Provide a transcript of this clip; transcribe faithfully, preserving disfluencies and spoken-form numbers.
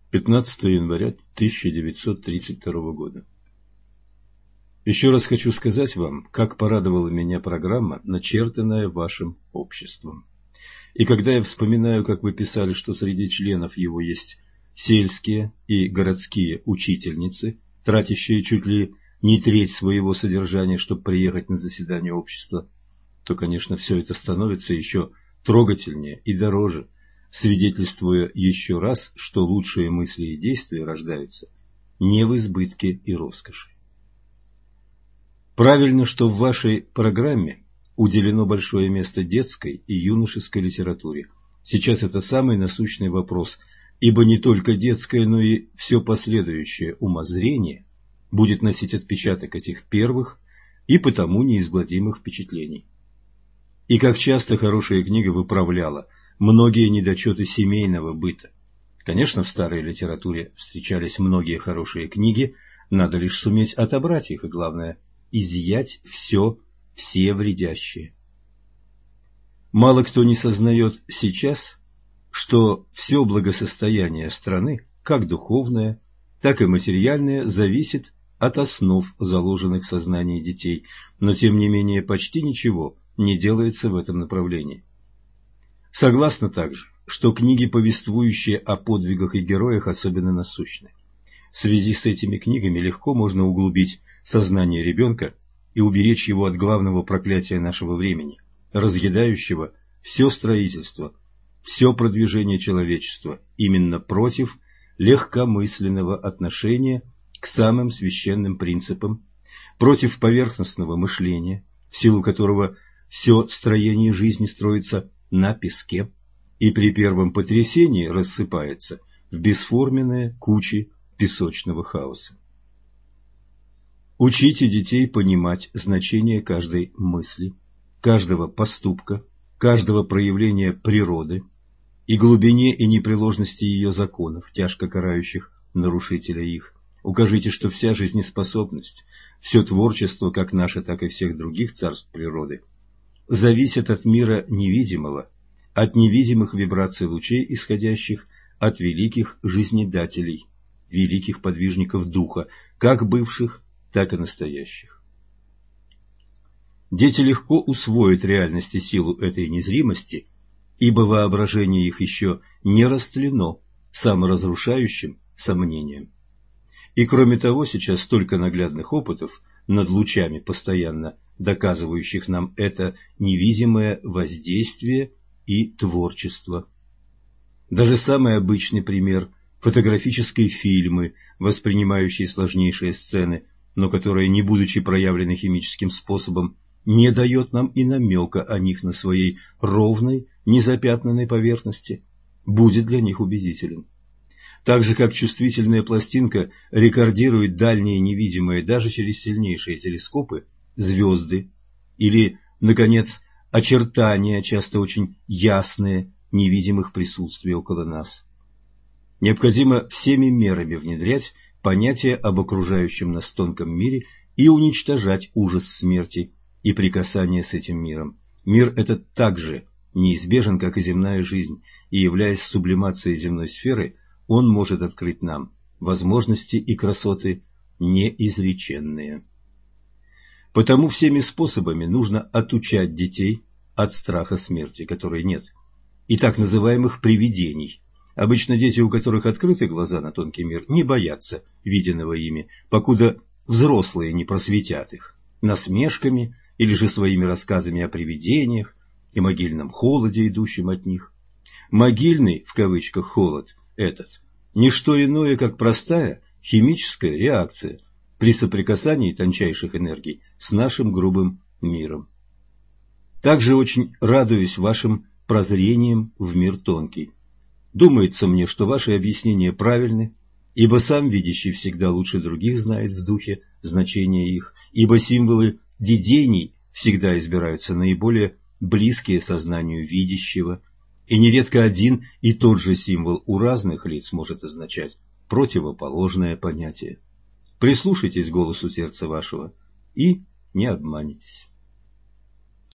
пятнадцатого января тысяча девятьсот тридцать второго года. Еще раз хочу сказать вам, как порадовала меня программа, начертанная вашим обществом. И когда я вспоминаю, как вы писали, что среди членов его есть сельские и городские учительницы, тратящие чуть ли не треть своего содержания, чтобы приехать на заседание общества, то, конечно, все это становится еще трогательнее и дороже, свидетельствуя еще раз, что лучшие мысли и действия рождаются не в избытке и роскоши. Правильно, что в вашей программе уделено большое место детской и юношеской литературе. Сейчас это самый насущный вопрос, ибо не только детское, но и все последующее умозрение будет носить отпечаток этих первых и потому неизгладимых впечатлений. И как часто хорошая книга выправляла многие недочеты семейного быта. Конечно, в старой литературе встречались многие хорошие книги, надо лишь суметь отобрать их и, главное, изъять все, все вредящие. Мало кто не сознает сейчас, что все благосостояние страны, как духовное, так и материальное, зависит от основ, заложенных в сознании детей, но тем не менее почти ничего не делается в этом направлении. Согласна также, что книги, повествующие о подвигах и героях, особенно насущны. В связи с этими книгами легко можно углубить сознание ребенка и уберечь его от главного проклятия нашего времени, разъедающего все строительство, все продвижение человечества именно против легкомысленного отношения к самым священным принципам, против поверхностного мышления, в силу которого все строение жизни строится на песке и при первом потрясении рассыпается в бесформенные кучи песочного хаоса. Учите детей понимать значение каждой мысли, каждого поступка, каждого проявления природы и глубине и непреложности ее законов, тяжко карающих нарушителя их. Укажите, что вся жизнеспособность, все творчество, как наше, так и всех других царств природы, зависит от мира невидимого, от невидимых вибраций лучей, исходящих от великих жизнедателей, великих подвижников духа, как бывших, так и настоящих. Дети легко усвоят реальность и силу этой незримости, ибо воображение их еще не растлено саморазрушающим сомнением. И кроме того, сейчас столько наглядных опытов над лучами, постоянно доказывающих нам это невидимое воздействие и творчество. Даже самый обычный пример – фотографические фильмы, воспринимающие сложнейшие сцены, но которые, не будучи проявлены химическим способом, не дает нам и намека о них на своей ровной, незапятнанной поверхности, будет для них убедителен. Так же, как чувствительная пластинка рекордирует дальние невидимые даже через сильнейшие телескопы звезды или, наконец, очертания, часто очень ясные, невидимых присутствий около нас. Необходимо всеми мерами внедрять понятие об окружающем нас тонком мире и уничтожать ужас смерти и прикасания с этим миром. Мир этот также неизбежен, как и земная жизнь, и, являясь сублимацией земной сферы, он может открыть нам возможности и красоты неизреченные. Потому всеми способами нужно отучать детей от страха смерти, которой нет, и так называемых привидений. Обычно дети, у которых открыты глаза на тонкий мир, не боятся виденного ими, покуда взрослые не просветят их насмешками или же своими рассказами о привидениях и могильном холоде, идущем от них. Могильный, в кавычках, холод этот – не что иное, как простая химическая реакция при соприкасании тончайших энергий с нашим грубым миром. Также очень радуюсь вашим прозрением в мир тонкий. Думается мне, что ваши объяснения правильны, ибо сам видящий всегда лучше других знает в духе значение их, ибо символы видений всегда избираются наиболее близкие сознанию видящего, и нередко один и тот же символ у разных лиц может означать противоположное понятие. Прислушайтесь к голосу сердца вашего и не обманетесь.